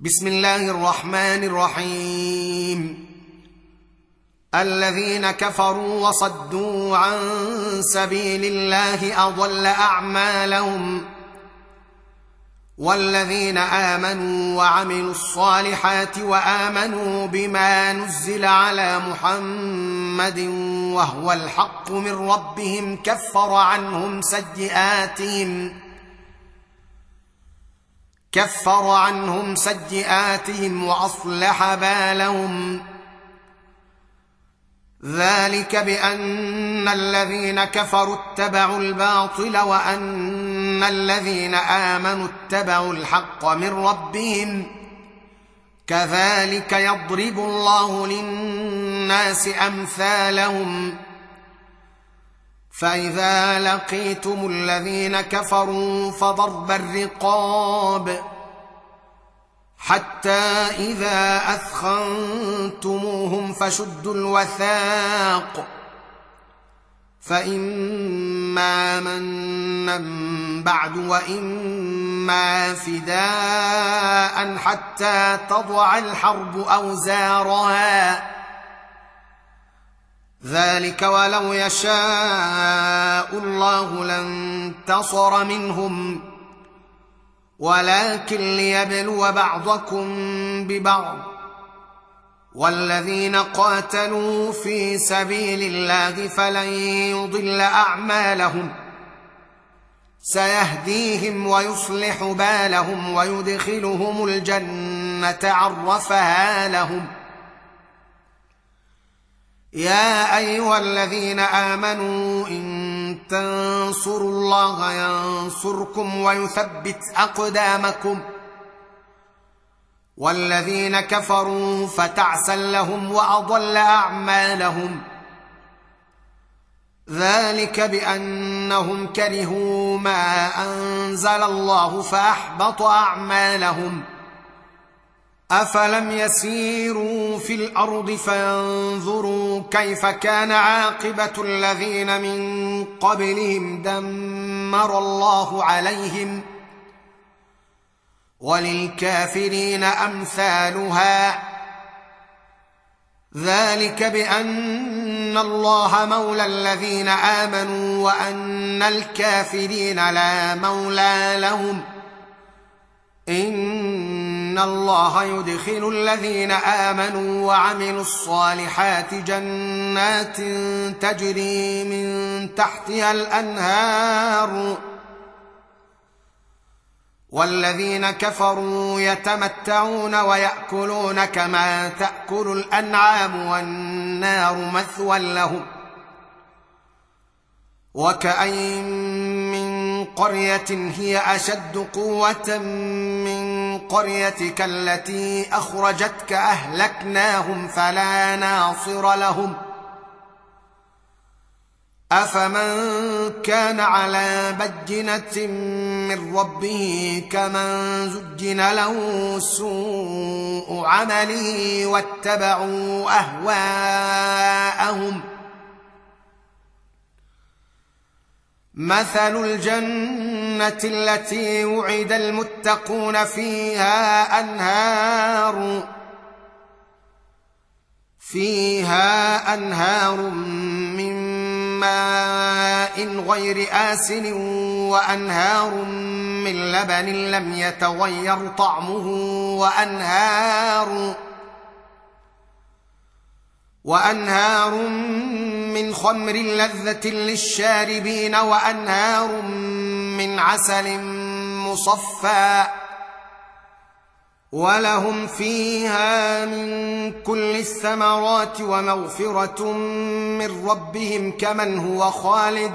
بسم الله الرحمن الرحيم. الذين كفروا وصدوا عن سبيل الله أضل أعمالهم، والذين آمنوا وعملوا الصالحات وآمنوا بما نزل على محمد وهو الحق من ربهم كفر عنهم سيئاتهم وأصلح بالهم. ذلك بأن الذين كفروا اتبعوا الباطل وأن الذين آمنوا اتبعوا الحق من ربهم، كذلك يضرب الله للناس أمثالهم. فإذا لقيتم الذين كفروا فضرب الرقاب حتى إذا أثخنتموهم فشدوا الوثاق، فإما منا بعد وإما فداء حتى تضع الحرب أوزارها. ذلك ولو يشاء الله لانتصر منهم، ولكن ليبلو بعضكم ببعض. والذين قاتلوا في سبيل الله فلن يضل أعمالهم، سيهديهم ويصلح بالهم ويدخلهم الجنة عرفها لهم. يا أيها الذين آمنوا إن تنصروا الله ينصركم ويثبت أقدامكم. والذين كفروا فتعسا لهم وأضل أعمالهم. ذلك بأنهم كرهوا ما أنزل الله فأحبط أعمالهم. أفلم يسيروا في الأرض فينظروا كيف كان عاقبة الذين من قبلهم دمر الله عليهم، وللكافرين أمثالها. ذلك بأن الله مولى الذين آمنوا وأن الكافرين لا مولى لهم. إن الله يدخل الذين آمنوا وعملوا الصالحات جنات تجري من تحتها الأنهار، والذين كفروا يتمتعون ويأكلون كما تأكل الأنعام والنار مثوى لهم. وكأين من قرية هي أشد قوة من قريتك التي أخرجتك أهلكناهم فلا ناصر لهم. أفمن كان على بينة من ربه كمن زجن له سوء عمله واتبعوا أهواءهم. مثل الجنة التي وعد المتقون فيها أنهار من ماء غير آسن وأنهار من لبن لم يتغير طعمه وأنهار من خمر لذة للشاربين وأنهار من عسل مصفى، ولهم فيها من كل الثمرات ومغفرة من ربهم كمن هو خالد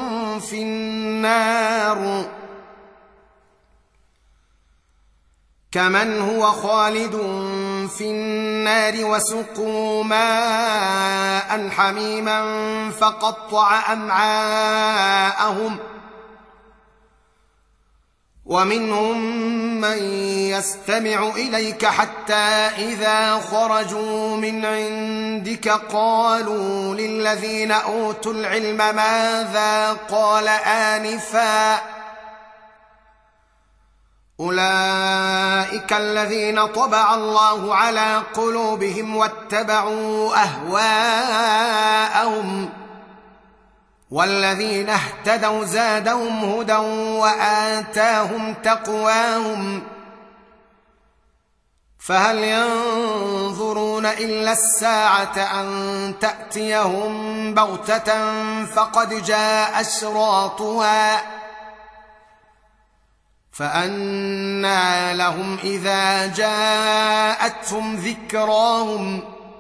في النار وسقوا ماء حميما فقطع أمعاءهم. ومنهم من يستمع إليك حتى إذا خرجوا من عندك قالوا للذين أوتوا العلم ماذا قال آنفا اولئك الذين طبع الله على قلوبهم واتبعوا اهواءهم والذين اهتدوا زادهم هدى وآتاهم تقواهم فهل ينظرون إلا الساعة أن تأتيهم بغتة فقد جاء أشراطها فأنى لهم إذا جاءتهم ذكراهم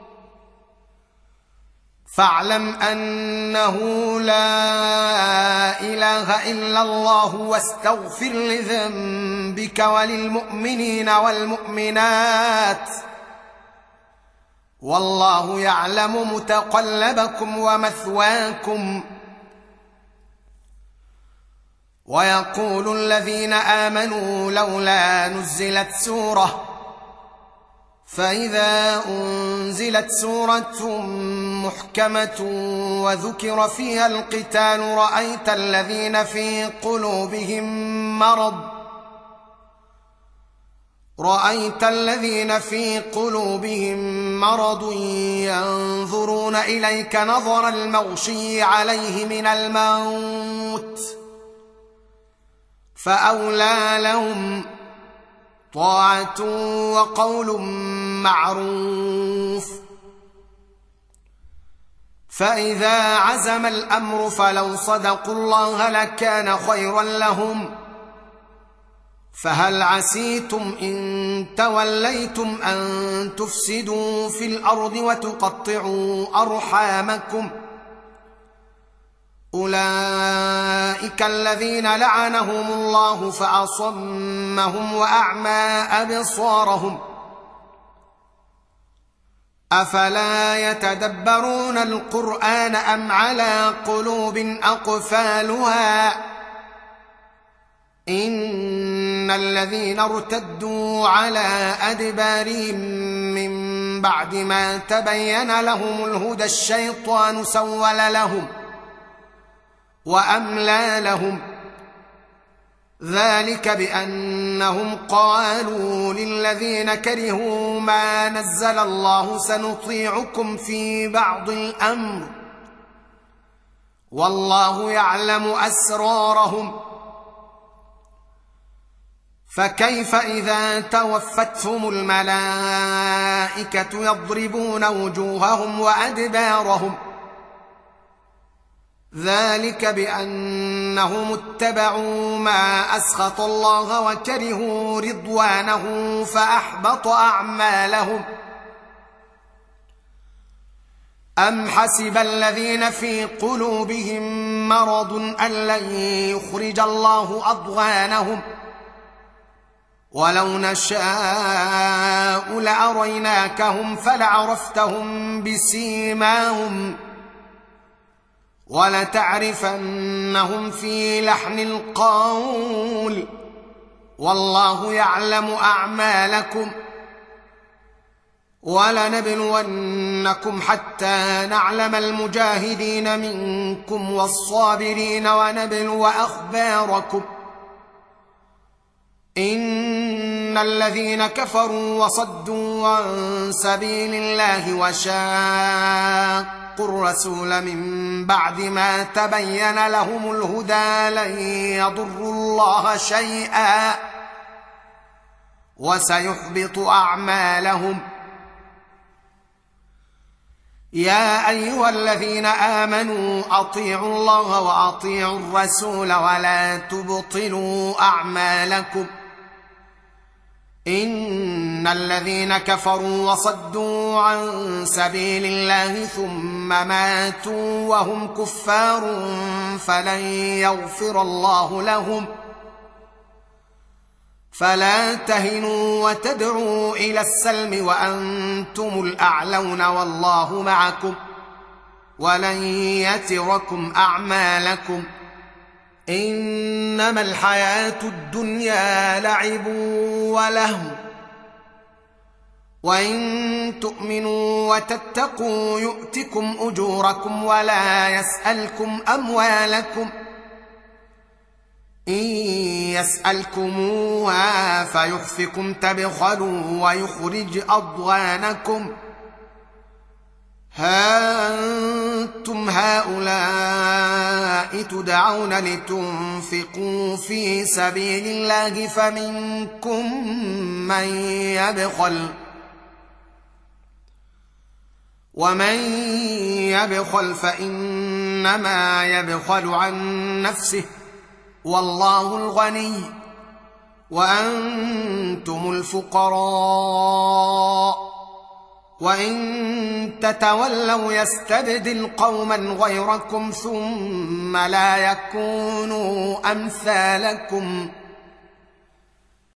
فاعلم أنه لا إله إلا الله واستغفر لذنبك وللمؤمنين والمؤمنات والله يعلم متقلبكم ومثواكم. ويقول الذين آمنوا لولا نزلت سورة فإذا أنزلت سورة محكمة وذكر فيها القتال رأيت الذين في قلوبهم مرض ينظرون إليك نظر المغشي عليه من الموت فأولى لهم طاعة وقول معروف. فإذا عزم الأمر فلو صدقوا الله لكان خيرا لهم فهل عسيتم إن توليتم أن تفسدوا في الأرض وتقطعوا أرحامكم أولئك الذين لعنهم الله فأصمهم وأعمى أبصارهم أفلا يتدبرون القرآن أم على قلوب أقفالها إن الذين ارتدوا على أدبارهم من بعد ما تبين لهم الهدى الشيطان سول لهم وأملى لهم ذلك بأنهم قالوا للذين كرهوا ما نزل الله سنطيعكم في بعض الأمر والله يعلم أسرارهم فكيف إذا توفتهم الملائكة يضربون وجوههم وأدبارهم ذلك بأنهم اتبعوا ما أسخط الله وكرهوا رضوانه فأحبط أعمالهم أم حسب الذين في قلوبهم مرض أن لن يخرج الله أضغانهم ولو نشاء لأريناكهم فلعرفتهم بسيماهم ولتعرفنهم في لحن القول والله يعلم أعمالكم ولنبلونكم حتى نعلم المجاهدين منكم والصابرين ونبلو أخباركم إن الذين كفروا وصدوا عن سبيل الله وشاقوا الرسول من بعد ما تبين لهم الهدى لن يضروا الله شيئا وسيحبط أعمالهم. يا أيها الذين آمنوا أطيعوا الله وأطيعوا الرسول ولا تبطلوا أعمالكم إن الذين كفروا وصدوا عن سبيل الله ثم ماتوا وهم كفار فلن يغفر الله لهم فلا تهنوا وتدعوا إلى السلم وأنتم الأعلون والله معكم ولن يتركم أعمالكم إنما الحياة الدنيا لعب ولهو وإن تؤمنوا وتتقوا يؤتكم أجوركم ولا يسألكم أموالكم إن يسألكموها فيحفكم تبخلوا ويخرج أضغانكم ها أنتم هؤلاء تدعون لتنفقوا في سبيل الله فمنكم من يبخل ومن يبخل فإنما يبخل عن نفسه والله الغني وأنتم الفقراء وإن تتولوا يستبدل قوما غيركم ثم لا يكونوا أمثالكم